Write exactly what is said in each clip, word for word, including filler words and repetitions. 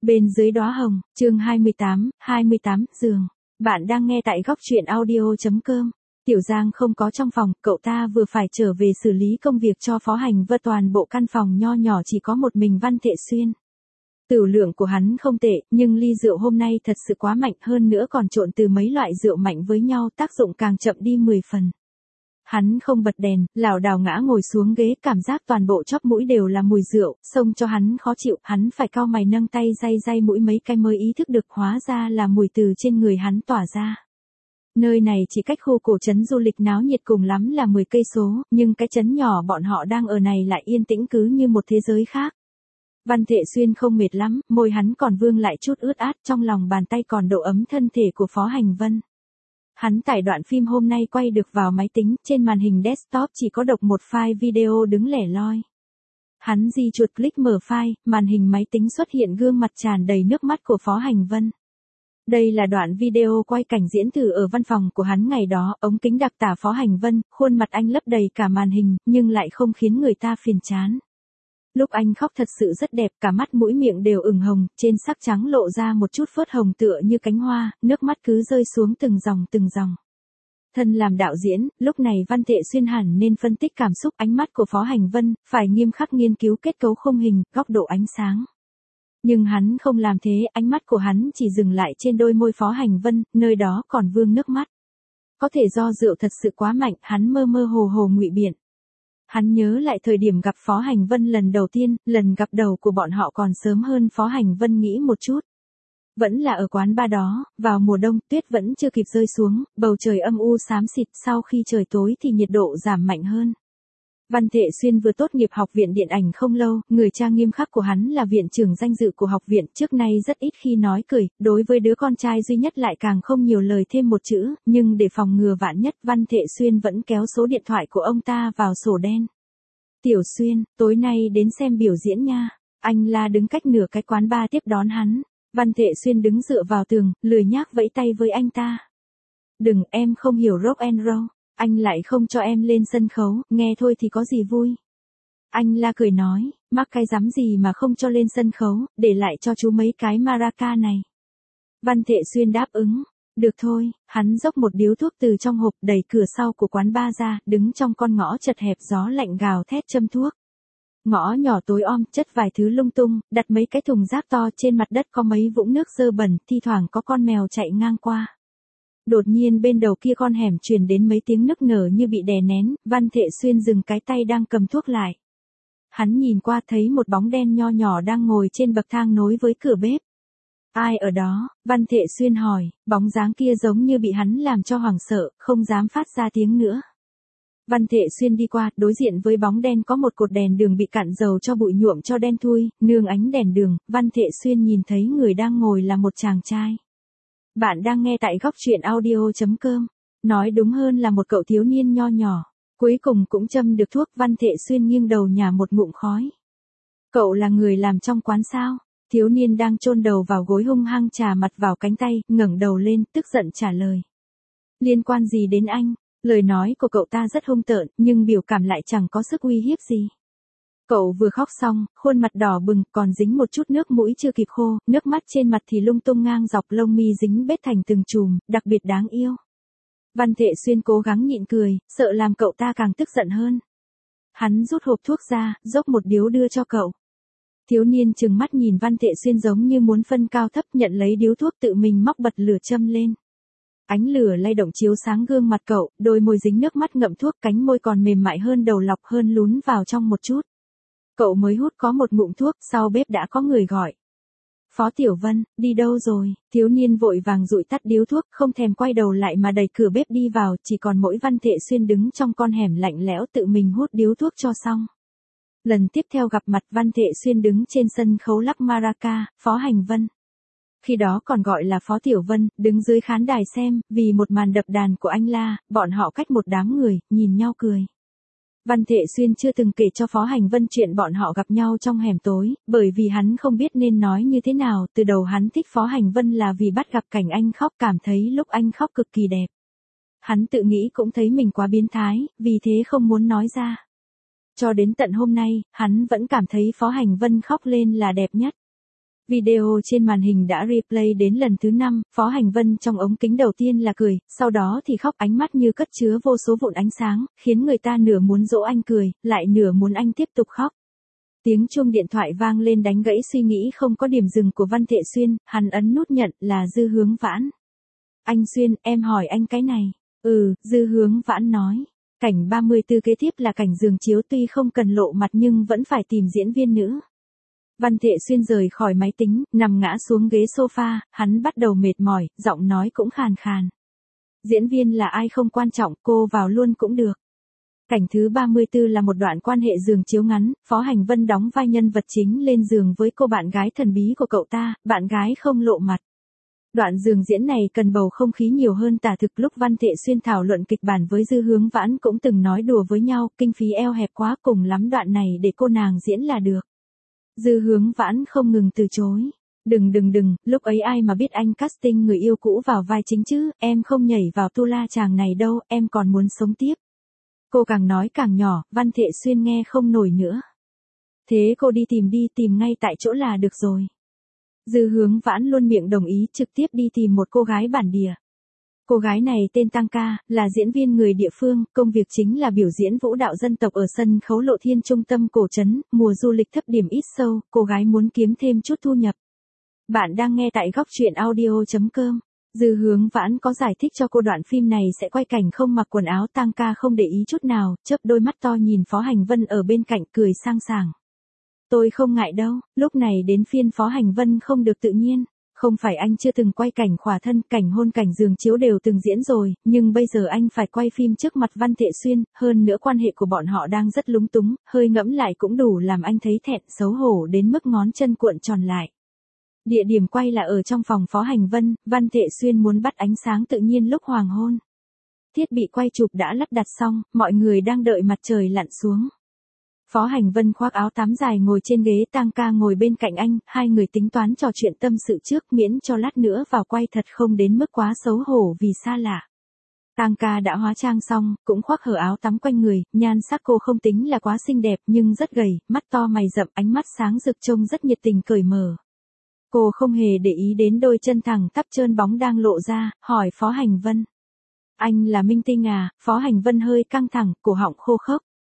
Bên dưới đóa hồng, chương hai mươi tám, hai mươi tám, giường. Bạn đang nghe tại góc truyện audio.com. Tiểu Giang không có trong phòng, cậu ta vừa phải trở về xử lý công việc cho Phó Hành Vân, toàn bộ căn phòng nho nhỏ chỉ có một mình Văn Thệ Xuyên. Tửu lượng của hắn không tệ, nhưng ly rượu hôm nay thật sự quá mạnh, hơn nữa còn trộn từ mấy loại rượu mạnh với nhau, tác dụng càng chậm đi mười phần. Hắn không bật đèn, lảo đảo ngã ngồi xuống ghế, cảm giác toàn bộ chóp mũi đều là mùi rượu, xông cho hắn khó chịu, hắn phải cau mày nâng tay day day mũi mấy cái mới ý thức được hóa ra là mùi từ trên người hắn tỏa ra. Nơi này chỉ cách khu cổ trấn du lịch náo nhiệt cùng lắm là mười cây số, nhưng cái trấn nhỏ bọn họ đang ở này lại yên tĩnh cứ như một thế giới khác. Văn Thệ Xuyên không mệt lắm, môi hắn còn vương lại chút ướt át, trong lòng bàn tay còn độ ấm thân thể của Phó Hành Vân. Hắn tải đoạn phim hôm nay quay được vào máy tính, trên màn hình desktop chỉ có độc một file video đứng lẻ loi. Hắn di chuột click mở file, màn hình máy tính xuất hiện gương mặt tràn đầy nước mắt của Phó Hành Vân. Đây là đoạn video quay cảnh diễn thử ở văn phòng của hắn ngày đó, ống kính đặc tả Phó Hành Vân, khuôn mặt anh lấp đầy cả màn hình, nhưng lại không khiến người ta phiền chán. Lúc anh khóc thật sự rất đẹp, cả mắt mũi miệng đều ửng hồng, trên sắc trắng lộ ra một chút phớt hồng tựa như cánh hoa, nước mắt cứ rơi xuống từng dòng từng dòng. Thân làm đạo diễn, lúc này Văn Thệ Xuyên hẳn nên phân tích cảm xúc ánh mắt của Phó Hành Vân, phải nghiêm khắc nghiên cứu kết cấu khung hình, góc độ ánh sáng. Nhưng hắn không làm thế, ánh mắt của hắn chỉ dừng lại trên đôi môi Phó Hành Vân, nơi đó còn vương nước mắt. Có thể do rượu thật sự quá mạnh, hắn mơ mơ hồ hồ ngụy biện. Hắn nhớ lại thời điểm gặp Phó Hành Vân lần đầu tiên, lần gặp đầu của bọn họ còn sớm hơn Phó Hành Vân nghĩ một chút. Vẫn là ở quán bar đó, vào mùa đông, tuyết vẫn chưa kịp rơi xuống, bầu trời âm u xám xịt, sau khi trời tối thì nhiệt độ giảm mạnh hơn. Văn Thệ Xuyên vừa tốt nghiệp học viện điện ảnh không lâu, người cha nghiêm khắc của hắn là viện trưởng danh dự của học viện, trước nay rất ít khi nói cười, đối với đứa con trai duy nhất lại càng không nhiều lời thêm một chữ, nhưng để phòng ngừa vạn nhất, Văn Thệ Xuyên vẫn kéo số điện thoại của ông ta vào sổ đen. Tiểu Xuyên, tối nay đến xem biểu diễn nha. Anh La đứng cách nửa cái quán bar tiếp đón hắn. Văn Thệ Xuyên đứng dựa vào tường, lười nhác vẫy tay với anh ta. Đừng, em không hiểu rock and roll. Anh lại không cho em lên sân khấu, nghe thôi thì có gì vui. Anh La cười nói, mắc cái dám gì mà không cho lên sân khấu, để lại cho chú mấy cái maraca này. Văn Thệ Xuyên đáp ứng. Được thôi, hắn dốc một điếu thuốc từ trong hộp, đẩy cửa sau của quán bar ra, đứng trong con ngõ chật hẹp, gió lạnh gào thét châm thuốc. Ngõ nhỏ tối om, chất vài thứ lung tung, đặt mấy cái thùng rác to, trên mặt đất có mấy vũng nước dơ bẩn, thi thoảng có con mèo chạy ngang qua. Đột nhiên bên đầu kia con hẻm truyền đến mấy tiếng nức nở như bị đè nén, Văn Thệ Xuyên dừng cái tay đang cầm thuốc lại. Hắn nhìn qua thấy một bóng đen nho nhỏ đang ngồi trên bậc thang nối với cửa bếp. Ai ở đó? Văn Thệ Xuyên hỏi, bóng dáng kia giống như bị hắn làm cho hoảng sợ, không dám phát ra tiếng nữa. Văn Thệ Xuyên đi qua, đối diện với bóng đen có một cột đèn đường bị cạn dầu cho bụi nhuộm cho đen thui, nương ánh đèn đường, Văn Thệ Xuyên nhìn thấy người đang ngồi là một chàng trai. Bạn đang nghe tại góc truyện audio.com, nói đúng hơn là một cậu thiếu niên nho nhỏ, cuối cùng cũng châm được thuốc. Văn Thệ Xuyên nghiêng đầu nhả một ngụm khói. Cậu là người làm trong quán sao? Thiếu niên đang chôn đầu vào gối hung hăng chà mặt vào cánh tay, ngẩng đầu lên, tức giận trả lời. Liên quan gì đến anh? Lời nói của cậu ta rất hung tợn, nhưng biểu cảm lại chẳng có sức uy hiếp gì. Cậu vừa khóc xong, khuôn mặt đỏ bừng, còn dính một chút nước mũi chưa kịp khô, nước mắt trên mặt thì lung tung ngang dọc, lông mi dính bết thành từng chùm, đặc biệt đáng yêu. Văn Thệ Xuyên cố gắng nhịn cười, sợ làm cậu ta càng tức giận hơn. Hắn rút hộp thuốc ra, dốc một điếu đưa cho cậu. Thiếu niên trừng mắt nhìn Văn Thệ Xuyên giống như muốn phân cao thấp, nhận lấy điếu thuốc tự mình móc bật lửa châm lên. Ánh lửa lay động chiếu sáng gương mặt cậu, đôi môi dính nước mắt ngậm thuốc, cánh môi còn mềm mại hơn đầu lọc, hơn lún vào trong một chút. Cậu mới hút có một ngụm thuốc, sau bếp đã có người gọi. Phó Tiểu Vân, đi đâu rồi? Thiếu niên vội vàng dụi tắt điếu thuốc, không thèm quay đầu lại mà đẩy cửa bếp đi vào, chỉ còn mỗi Văn Thệ Xuyên đứng trong con hẻm lạnh lẽo tự mình hút điếu thuốc cho xong. Lần tiếp theo gặp mặt, Văn Thệ Xuyên đứng trên sân khấu lắc maraca, Phó Hành Vân. Khi đó còn gọi là Phó Tiểu Vân, đứng dưới khán đài xem, vì một màn đập đàn của anh La, bọn họ cách một đám người, nhìn nhau cười. Văn Thệ Xuyên chưa từng kể cho Phó Hành Vân chuyện bọn họ gặp nhau trong hẻm tối, bởi vì hắn không biết nên nói như thế nào, từ đầu hắn thích Phó Hành Vân là vì bắt gặp cảnh anh khóc, cảm thấy lúc anh khóc cực kỳ đẹp. Hắn tự nghĩ cũng thấy mình quá biến thái, vì thế không muốn nói ra. Cho đến tận hôm nay, hắn vẫn cảm thấy Phó Hành Vân khóc lên là đẹp nhất. Video trên màn hình đã replay đến lần thứ năm, Phó Hành Vân trong ống kính đầu tiên là cười, sau đó thì khóc, ánh mắt như cất chứa vô số vụn ánh sáng, khiến người ta nửa muốn dỗ anh cười, lại nửa muốn anh tiếp tục khóc. Tiếng chuông điện thoại vang lên đánh gãy suy nghĩ không có điểm dừng của Văn Thệ Xuyên, hắn ấn nút nhận, là Dư Hướng Vãn. Anh Xuyên, em hỏi anh cái này. Ừ, Dư Hướng Vãn nói. Cảnh ba mươi tư kế tiếp là cảnh giường chiếu, tuy không cần lộ mặt nhưng vẫn phải tìm diễn viên nữ. Văn Thệ Xuyên rời khỏi máy tính, nằm ngã xuống ghế sofa, hắn bắt đầu mệt mỏi, giọng nói cũng khàn khàn. Diễn viên là ai không quan trọng, cô vào luôn cũng được. Cảnh thứ ba mươi tư là một đoạn quan hệ giường chiếu ngắn, Phó Hành Vân đóng vai nhân vật chính lên giường với cô bạn gái thần bí của cậu ta, bạn gái không lộ mặt. Đoạn giường diễn này cần bầu không khí nhiều hơn tả thực. Lúc Văn Thệ Xuyên thảo luận kịch bản với Dư Hướng Vãn cũng từng nói đùa với nhau, kinh phí eo hẹp quá, cùng lắm đoạn này để cô nàng diễn là được. Dư Hướng Vãn không ngừng từ chối. Đừng đừng đừng, lúc ấy ai mà biết anh casting người yêu cũ vào vai chính chứ, em không nhảy vào tu la chàng này đâu, em còn muốn sống tiếp. Cô càng nói càng nhỏ, Văn Thệ Xuyên nghe không nổi nữa. Thế cô đi tìm đi, tìm ngay tại chỗ là được rồi. Dư Hướng Vãn luôn miệng đồng ý, trực tiếp đi tìm một cô gái bản địa. Cô gái này tên Tăng Ca, là diễn viên người địa phương, công việc chính là biểu diễn vũ đạo dân tộc ở sân khấu Lộ Thiên trung tâm cổ trấn, mùa du lịch thấp điểm ít sâu, cô gái muốn kiếm thêm chút thu nhập. Bạn đang nghe tại góc truyện audio chấm com. Dư Hướng Vãn có giải thích cho cô đoạn phim này sẽ quay cảnh không mặc quần áo, Tăng Ca không để ý chút nào, chớp đôi mắt to nhìn Phó Hành Vân ở bên cạnh cười sang sảng. Tôi không ngại đâu, lúc này đến phiên Phó Hành Vân không được tự nhiên. Không phải anh chưa từng quay cảnh khỏa thân, cảnh hôn, cảnh giường chiếu đều từng diễn rồi, nhưng bây giờ anh phải quay phim trước mặt Văn Thệ Xuyên, hơn nữa quan hệ của bọn họ đang rất lúng túng, hơi ngẫm lại cũng đủ làm anh thấy thẹn, xấu hổ đến mức ngón chân cuộn tròn lại. Địa điểm quay là ở trong phòng Phó Hành Vân, Văn Thệ Xuyên muốn bắt ánh sáng tự nhiên lúc hoàng hôn. Thiết bị quay chụp đã lắp đặt xong, mọi người đang đợi mặt trời lặn xuống. Phó Hành Vân khoác áo tắm dài ngồi trên ghế, Tăng Ca ngồi bên cạnh anh, hai người tính toán trò chuyện tâm sự trước, miễn cho lát nữa vào quay thật không đến mức quá xấu hổ vì xa lạ. Tăng Ca đã hóa trang xong, cũng khoác hở áo tắm quanh người, nhan sắc cô không tính là quá xinh đẹp nhưng rất gầy, mắt to mày rậm, ánh mắt sáng rực, trông rất nhiệt tình cởi mở. Cô không hề để ý đến đôi chân thẳng tắp trơn bóng đang lộ ra, hỏi Phó Hành Vân. Anh là minh tinh à? Phó Hành Vân hơi căng thẳng, cổ họng khô khốc.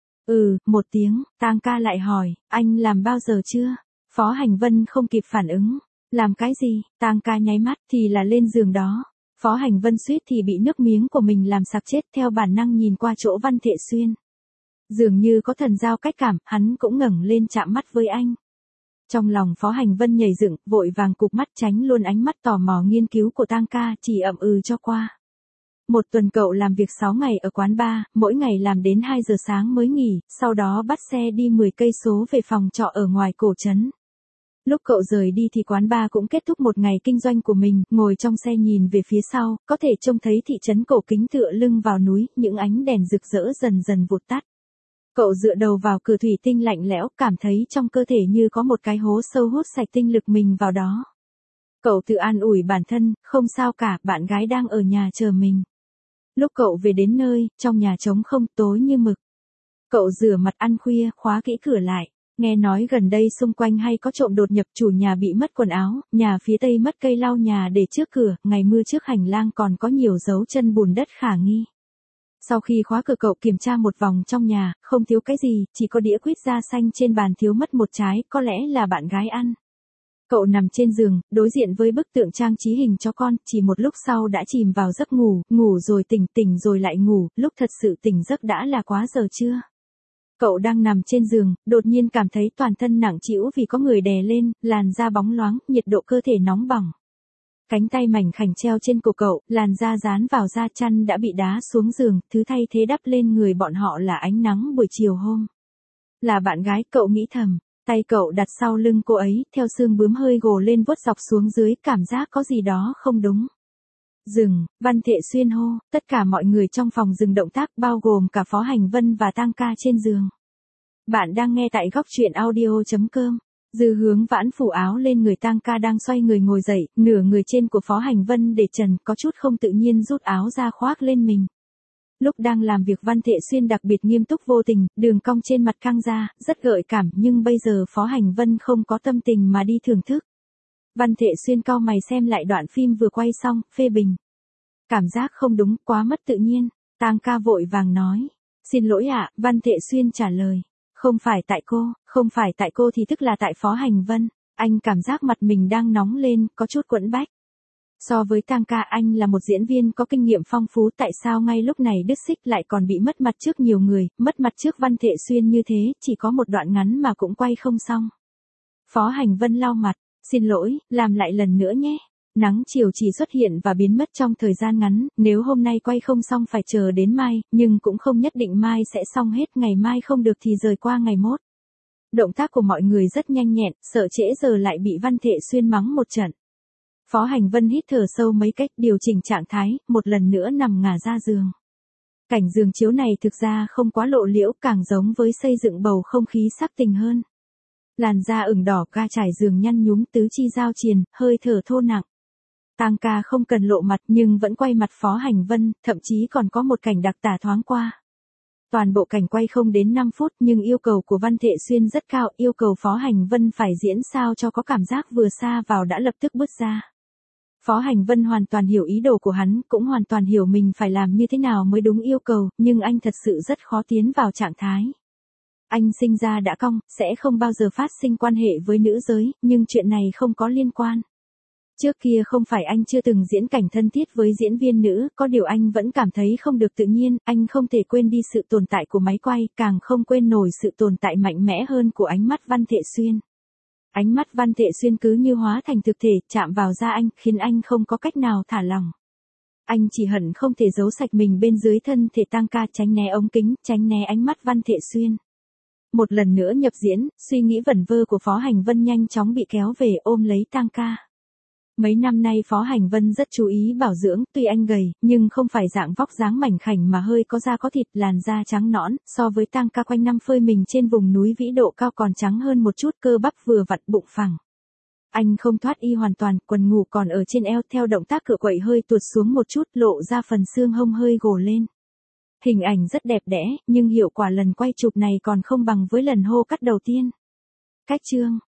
Ừ, một tiếng, Tăng Ca lại hỏi, anh làm bao giờ chưa? Phó Hành Vân không kịp phản ứng. Làm cái gì? Tăng Ca nháy mắt, thì là lên giường đó. Phó Hành Vân suýt thì bị nước miếng của mình làm sặc chết, theo bản năng nhìn qua chỗ Văn Thệ Xuyên. Dường như có thần giao cách cảm, hắn cũng ngẩng lên chạm mắt với anh. Trong lòng Phó Hành Vân nhảy dựng, vội vàng cụp mắt tránh luôn ánh mắt tò mò nghiên cứu của Tăng Ca, chỉ ậm ừ cho qua. Một tuần cậu làm việc sáu ngày ở quán bar, mỗi ngày làm đến hai giờ sáng mới nghỉ, sau đó bắt xe đi mười cây số về phòng trọ ở ngoài cổ trấn. Lúc cậu rời đi thì quán bar cũng kết thúc một ngày kinh doanh của mình, ngồi trong xe nhìn về phía sau, có thể trông thấy thị trấn cổ kính tựa lưng vào núi, những ánh đèn rực rỡ dần dần vụt tắt. Cậu dựa đầu vào cửa thủy tinh lạnh lẽo, cảm thấy trong cơ thể như có một cái hố sâu hút sạch tinh lực mình vào đó. Cậu tự an ủi bản thân, không sao cả, bạn gái đang ở nhà chờ mình. Lúc cậu về đến nơi, trong nhà trống không, tối như mực. Cậu rửa mặt ăn khuya, khóa kỹ cửa lại. Nghe nói gần đây xung quanh hay có trộm đột nhập, chủ nhà bị mất quần áo, nhà phía tây mất cây lau nhà để trước cửa, ngày mưa trước hành lang còn có nhiều dấu chân bùn đất khả nghi. Sau khi khóa cửa cậu kiểm tra một vòng trong nhà, không thiếu cái gì, chỉ có đĩa quýt da xanh trên bàn thiếu mất một trái, có lẽ là bạn gái ăn. Cậu nằm trên giường, đối diện với bức tượng trang trí hình chó con, chỉ một lúc sau đã chìm vào giấc ngủ, ngủ rồi tỉnh, tỉnh rồi lại ngủ, lúc thật sự tỉnh giấc đã là quá giờ trưa. Cậu đang nằm trên giường, đột nhiên cảm thấy toàn thân nặng trĩu vì có người đè lên, làn da bóng loáng, nhiệt độ cơ thể nóng bỏng. Cánh tay mảnh khảnh treo trên cổ cậu, làn da dán vào da, chăn đã bị đá xuống giường, thứ thay thế đắp lên người bọn họ là ánh nắng buổi chiều hôm. Là bạn gái, cậu nghĩ thầm. Tay cậu đặt sau lưng cô ấy, theo xương bướm hơi gồ lên vuốt dọc xuống dưới, cảm giác có gì đó không đúng. Dừng, Văn Thệ Xuyên hô, tất cả mọi người trong phòng dừng động tác, bao gồm cả Phó Hành Vân và Tăng Ca trên giường. Bạn đang nghe tại góc truyện audio chấm com. Dư Hướng Vãn phủ áo lên người, Tăng Ca đang xoay người ngồi dậy, nửa người trên của Phó Hành Vân để trần, có chút không tự nhiên rút áo ra khoác lên mình. Lúc đang làm việc Văn Thệ Xuyên đặc biệt nghiêm túc vô tình, đường cong trên mặt căng ra, rất gợi cảm, nhưng bây giờ Phó Hành Vân không có tâm tình mà đi thưởng thức. Văn Thệ Xuyên cau mày xem lại đoạn phim vừa quay xong, phê bình. Cảm giác không đúng, quá mất tự nhiên. Tang ca vội vàng nói. Xin lỗi ạ, Văn Thệ Xuyên trả lời. Không phải tại cô, không phải tại cô thì tức là tại Phó Hành Vân. Anh cảm giác mặt mình đang nóng lên, có chút quẫn bách. So với Tang ca, anh là một diễn viên có kinh nghiệm phong phú, tại sao ngay lúc này đứt xích lại còn bị mất mặt trước nhiều người, mất mặt trước Văn Thệ Xuyên như thế, chỉ có một đoạn ngắn mà cũng quay không xong. Phó Hành Vân lau mặt, xin lỗi, làm lại lần nữa nhé. Nắng chiều chỉ xuất hiện và biến mất trong thời gian ngắn, nếu hôm nay quay không xong phải chờ đến mai, nhưng cũng không nhất định mai sẽ xong hết, ngày mai không được thì rời qua ngày mốt. Động tác của mọi người rất nhanh nhẹn, sợ trễ giờ lại bị Văn Thệ Xuyên mắng một trận. Phó Hành Vân hít thở sâu mấy cách, điều chỉnh trạng thái, một lần nữa nằm ngả ra giường. Cảnh giường chiếu này thực ra không quá lộ liễu, càng giống với xây dựng bầu không khí sắc tình hơn. Làn da ửng đỏ, ca trải giường nhăn nhúm, tứ chi giao triền, hơi thở thô nặng. Tang ca không cần lộ mặt nhưng vẫn quay mặt Phó Hành Vân, thậm chí còn có một cảnh đặc tả thoáng qua. Toàn bộ cảnh quay không đến năm phút nhưng yêu cầu của Văn Thệ Xuyên rất cao, yêu cầu Phó Hành Vân phải diễn sao cho có cảm giác vừa xa vào đã lập tức bước ra. Phó Hành Vân hoàn toàn hiểu ý đồ của hắn, cũng hoàn toàn hiểu mình phải làm như thế nào mới đúng yêu cầu, nhưng anh thật sự rất khó tiến vào trạng thái. Anh sinh ra đã cong, sẽ không bao giờ phát sinh quan hệ với nữ giới, nhưng chuyện này không có liên quan. Trước kia không phải anh chưa từng diễn cảnh thân thiết với diễn viên nữ, có điều anh vẫn cảm thấy không được tự nhiên, anh không thể quên đi sự tồn tại của máy quay, càng không quên nổi sự tồn tại mạnh mẽ hơn của ánh mắt Văn Thệ Xuyên. Ánh mắt Văn Thệ Xuyên cứ như hóa thành thực thể, chạm vào da anh, khiến anh không có cách nào thả lỏng. Anh chỉ hận không thể giấu sạch mình bên dưới thân thể Tang ca, tránh né ống kính, tránh né ánh mắt Văn Thệ Xuyên. Một lần nữa nhập diễn, suy nghĩ vẩn vơ của Phó Hành Vân nhanh chóng bị kéo về ôm lấy Tang ca. Mấy năm nay Phó Hành Vân rất chú ý bảo dưỡng, tuy anh gầy, nhưng không phải dạng vóc dáng mảnh khảnh mà hơi có da có thịt, làn da trắng nõn, so với Tang ca quanh năm phơi mình trên vùng núi vĩ độ cao còn trắng hơn một chút, cơ bắp vừa vặn, bụng phẳng. Anh không thoát y hoàn toàn, quần ngủ còn ở trên eo, theo động tác cựa quậy hơi tuột xuống một chút, lộ ra phần xương hông hơi gồ lên. Hình ảnh rất đẹp đẽ, nhưng hiệu quả lần quay chụp này còn không bằng với lần hô cắt đầu tiên. Cách chương